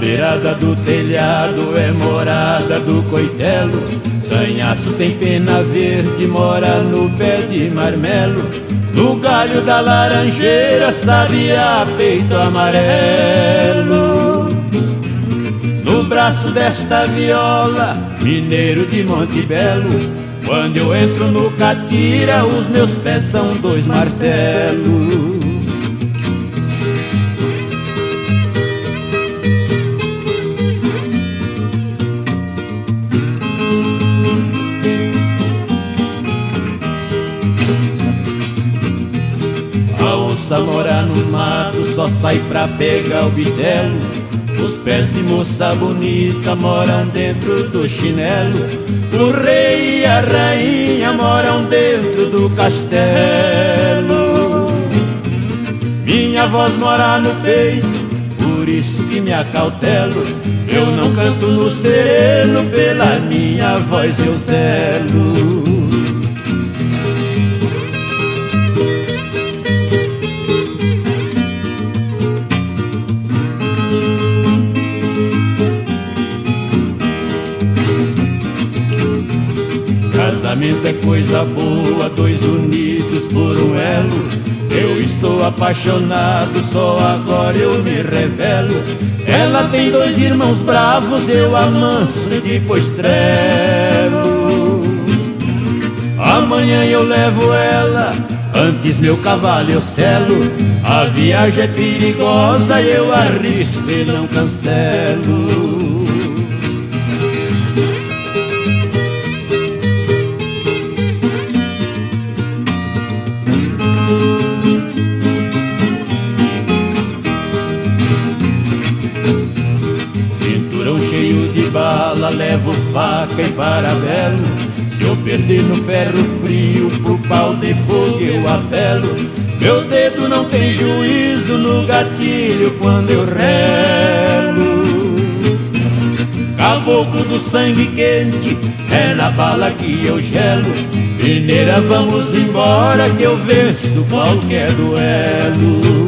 beirada do telhado é morada do coitelo. Sanhaço tem pena verde, mora no pé de marmelo. No galho da laranjeira, sabiá, peito amarelo. No braço desta viola, mineiro de Monte Belo. Quando eu entro no catira, os meus pés são dois martelos. A onça mora no mato, só sai pra pegar o bitelo. Os pés de moça bonita moram dentro do chinelo. O rei e a rainha moram dentro do castelo. Minha voz mora no peito, por isso que me acautelo. Eu não canto no sereno, pela minha voz eu zelo. Casamento é coisa boa, dois unidos por um elo. Eu estou apaixonado, só agora eu me revelo. Ela tem dois irmãos bravos, eu amanso e depois trelo. Amanhã eu levo ela, antes meu cavalo eu selo. A viagem é perigosa, eu arrisco e não cancelo. Bala, levo faca e parabelo. Se eu perder no ferro frio, pro pau de fogo eu apelo. Meu dedo não tem juízo no gatilho quando eu relo. Caboclo do sangue quente, é na bala que eu gelo. Mineira, vamos embora que eu venço qualquer duelo.